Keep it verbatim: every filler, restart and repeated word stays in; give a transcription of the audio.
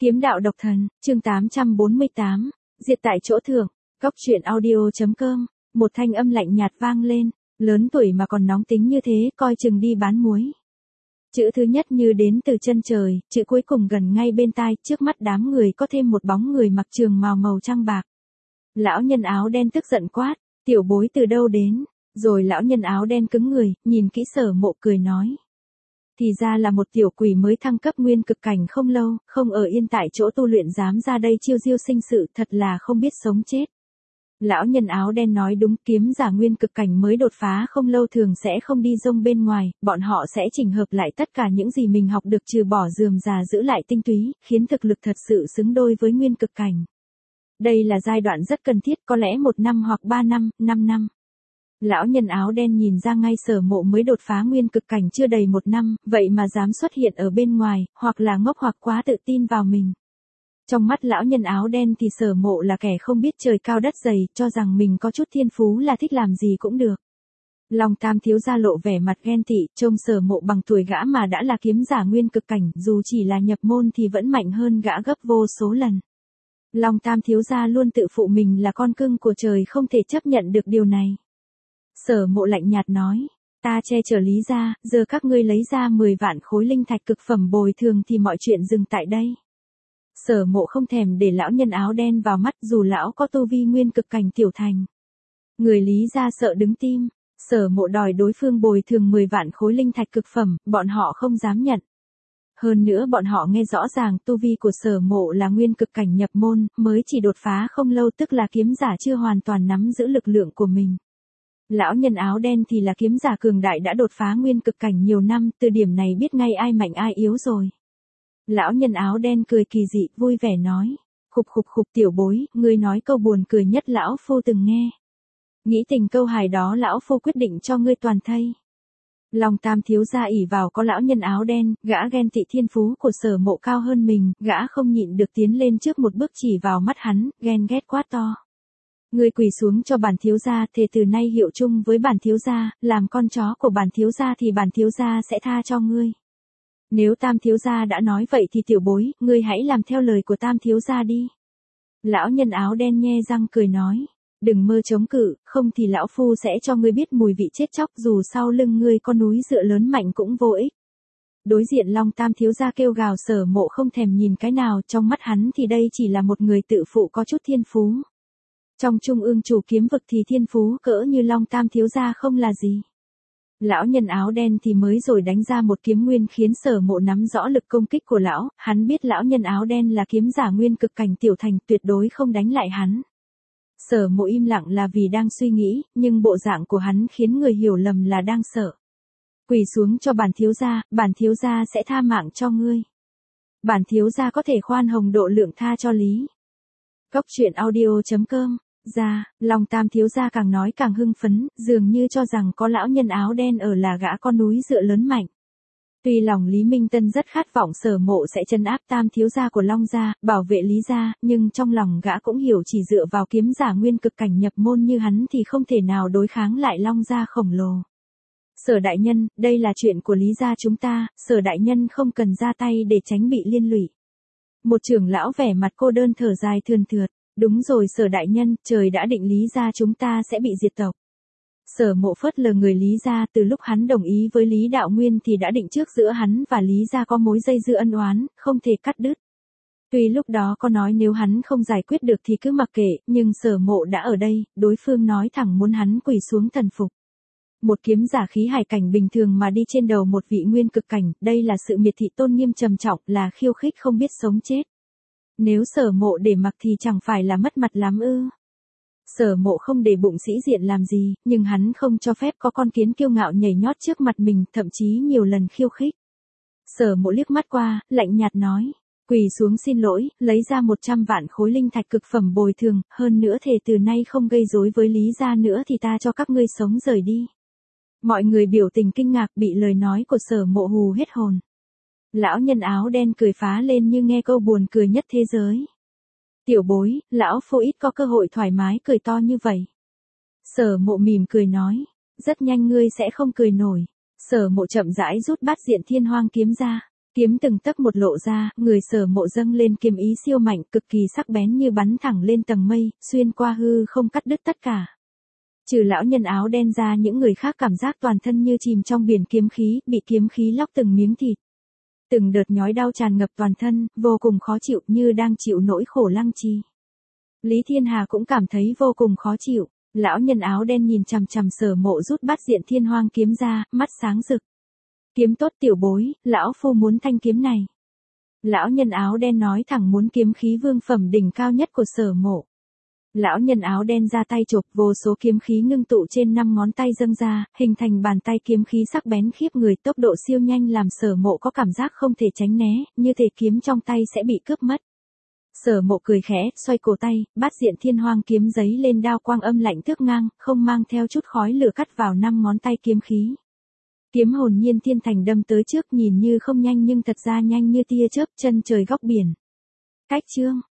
Kiếm đạo độc thần, chương tám trăm bốn mươi tám, diệt tại chỗ thượng, góc truyện audio.com, một thanh âm lạnh nhạt vang lên, lớn tuổi mà còn nóng tính như thế, coi chừng đi bán muối. Chữ thứ nhất như đến từ chân trời, chữ cuối cùng gần ngay bên tai, trước mắt đám người có thêm một bóng người mặc trường màu màu trăng bạc. Lão nhân áo đen tức giận quát, tiểu bối từ đâu đến, rồi lão nhân áo đen cứng người, nhìn kỹ Sở Mộ cười nói. Thì ra là một tiểu quỷ mới thăng cấp nguyên cực cảnh không lâu, không ở yên tại chỗ tu luyện dám ra đây chiêu diêu sinh sự, thật là không biết sống chết. Lão nhân áo đen nói đúng, kiếm giả nguyên cực cảnh mới đột phá không lâu thường sẽ không đi rông bên ngoài, bọn họ sẽ chỉnh hợp lại tất cả những gì mình học được trừ bỏ rườm rà giữ lại tinh túy, khiến thực lực thật sự xứng đôi với nguyên cực cảnh. Đây là giai đoạn rất cần thiết, có lẽ một năm hoặc ba năm, năm năm. Lão nhân áo đen nhìn ra ngay Sở Mộ mới đột phá nguyên cực cảnh chưa đầy một năm, vậy mà dám xuất hiện ở bên ngoài, hoặc là ngốc hoặc quá tự tin vào mình. Trong mắt lão nhân áo đen thì Sở Mộ là kẻ không biết trời cao đất dày, cho rằng mình có chút thiên phú là thích làm gì cũng được. Long Tam thiếu gia lộ vẻ mặt ghen tị, trông Sở Mộ bằng tuổi gã mà đã là kiếm giả nguyên cực cảnh, dù chỉ là nhập môn thì vẫn mạnh hơn gã gấp vô số lần. Long Tam thiếu gia luôn tự phụ mình là con cưng của trời, không thể chấp nhận được điều này. Sở Mộ lạnh nhạt nói, ta che chở Lý gia, giờ các ngươi lấy ra mười vạn khối linh thạch cực phẩm bồi thường thì mọi chuyện dừng tại đây. Sở Mộ không thèm để lão nhân áo đen vào mắt, dù lão có tu vi nguyên cực cảnh tiểu thành. Người Lý gia sợ đứng tim, Sở Mộ đòi đối phương bồi thường mười vạn khối linh thạch cực phẩm, bọn họ không dám nhận. Hơn nữa bọn họ nghe rõ ràng tu vi của Sở Mộ là nguyên cực cảnh nhập môn, mới chỉ đột phá không lâu, tức là kiếm giả chưa hoàn toàn nắm giữ lực lượng của mình. Lão nhân áo đen thì là kiếm giả cường đại đã đột phá nguyên cực cảnh nhiều năm, từ điểm này biết ngay ai mạnh ai yếu rồi. Lão nhân áo đen cười kỳ dị, vui vẻ nói, khục khục khục tiểu bối, ngươi nói câu buồn cười nhất lão phu từng nghe. Nghĩ tình câu hài đó lão phu quyết định cho ngươi toàn thây. Long Tam thiếu gia ỷ vào có lão nhân áo đen, gã ghen tị thiên phú của Sở Mộ cao hơn mình, gã không nhịn được tiến lên trước một bước chỉ vào mắt hắn, ghen ghét quát to. Ngươi quỳ xuống cho bản thiếu gia, thề từ nay hiệu chung với bản thiếu gia, làm con chó của bản thiếu gia thì bản thiếu gia sẽ tha cho ngươi. Nếu Tam thiếu gia đã nói vậy thì tiểu bối, ngươi hãy làm theo lời của Tam thiếu gia đi. Lão nhân áo đen nhe răng cười nói, đừng mơ chống cự, không thì lão phu sẽ cho ngươi biết mùi vị chết chóc, dù sau lưng ngươi có núi dựa lớn mạnh cũng vô ích. Đối diện Long Tam thiếu gia kêu gào, Sở Mộ không thèm nhìn cái nào, trong mắt hắn thì đây chỉ là một người tự phụ có chút thiên phú. Trong trung ương chủ kiếm vực thì thiên phú cỡ như Long Tam thiếu gia không là gì. Lão nhân áo đen thì mới rồi đánh ra một kiếm nguyên khiến Sở Mộ nắm rõ lực công kích của lão, hắn biết lão nhân áo đen là kiếm giả nguyên cực cảnh tiểu thành, tuyệt đối không đánh lại hắn. Sở Mộ im lặng là vì đang suy nghĩ, nhưng bộ dạng của hắn khiến người hiểu lầm là đang sợ. Quỳ xuống cho bản thiếu gia, bản thiếu gia sẽ tha mạng cho ngươi. Bản thiếu gia có thể khoan hồng độ lượng tha cho Lý. Góc truyện audio.com. Ra, Long Tam thiếu gia càng nói càng hưng phấn, dường như cho rằng có lão nhân áo đen ở là gã con núi dựa lớn mạnh. Tuy lòng Lý Minh Tân rất khát vọng Sở Mộ sẽ trấn áp Tam thiếu gia của Long gia, bảo vệ Lý gia, nhưng trong lòng gã cũng hiểu chỉ dựa vào kiếm giả nguyên cực cảnh nhập môn như hắn thì không thể nào đối kháng lại Long gia khổng lồ. Sở đại nhân, đây là chuyện của Lý gia chúng ta, Sở đại nhân không cần ra tay để tránh bị liên lụy. Một trưởng lão vẻ mặt cô đơn thở dài thườn thượt. Đúng rồi Sở đại nhân, trời đã định Lý gia chúng ta sẽ bị diệt tộc. Sở Mộ phớt lờ người Lý gia, từ lúc hắn đồng ý với Lý Đạo Nguyên thì đã định trước giữa hắn và Lý gia có mối dây dưa ân oán, không thể cắt đứt. Tuy lúc đó có nói nếu hắn không giải quyết được thì cứ mặc kệ, nhưng Sở Mộ đã ở đây, đối phương nói thẳng muốn hắn quỳ xuống thần phục. Một kiếm giả khí hải cảnh bình thường mà đi trên đầu một vị nguyên cực cảnh, đây là sự miệt thị tôn nghiêm trầm trọng, là khiêu khích không biết sống chết. Nếu Sở Mộ để mặc thì chẳng phải là mất mặt lắm ư. Sở Mộ không để bụng sĩ diện làm gì, nhưng hắn không cho phép có con kiến kiêu ngạo nhảy nhót trước mặt mình, thậm chí nhiều lần khiêu khích. Sở Mộ liếc mắt qua, lạnh nhạt nói, quỳ xuống xin lỗi, lấy ra một trăm vạn khối linh thạch cực phẩm bồi thường, hơn nữa thề từ nay không gây rối với Lý gia nữa thì ta cho các ngươi sống rời đi. Mọi người biểu tình kinh ngạc, bị lời nói của Sở Mộ hù hết hồn. Lão nhân áo đen cười phá lên như nghe câu buồn cười nhất thế giới. Tiểu bối, lão phu ít có cơ hội thoải mái cười to như vậy. Sở Mộ mỉm cười nói, rất nhanh ngươi sẽ không cười nổi. Sở Mộ chậm rãi rút bát diện thiên hoang kiếm ra. Kiếm từng tấc một lộ ra, người Sở Mộ dâng lên kiếm ý siêu mạnh, cực kỳ sắc bén như bắn thẳng lên tầng mây, xuyên qua hư không cắt đứt tất cả. Trừ lão nhân áo đen ra, những người khác cảm giác toàn thân như chìm trong biển kiếm khí, bị kiếm khí lóc từng miếng thịt. Từng đợt nhói đau tràn ngập toàn thân, vô cùng khó chịu như đang chịu nỗi khổ lăng trì. Lý Thiên Hà cũng cảm thấy vô cùng khó chịu. Lão nhân áo đen nhìn chằm chằm Sở Mộ rút bát diện thiên hoang kiếm ra, mắt sáng rực. Kiếm tốt tiểu bối, lão phu muốn thanh kiếm này. Lão nhân áo đen nói thẳng muốn kiếm khí vương phẩm đỉnh cao nhất của Sở Mộ. Lão nhân áo đen ra tay chộp, vô số kiếm khí ngưng tụ trên năm ngón tay dâng ra, hình thành bàn tay kiếm khí sắc bén khiếp người, tốc độ siêu nhanh làm Sở Mộ có cảm giác không thể tránh né, như thể kiếm trong tay sẽ bị cướp mất. Sở Mộ cười khẽ, xoay cổ tay, bát diện thiên hoang kiếm giấy lên đao quang âm lạnh thước ngang, không mang theo chút khói lửa cắt vào năm ngón tay kiếm khí. Kiếm hồn nhiên thiên thành đâm tới trước, nhìn như không nhanh nhưng thật ra nhanh như tia chớp, chân trời góc biển. Cách chương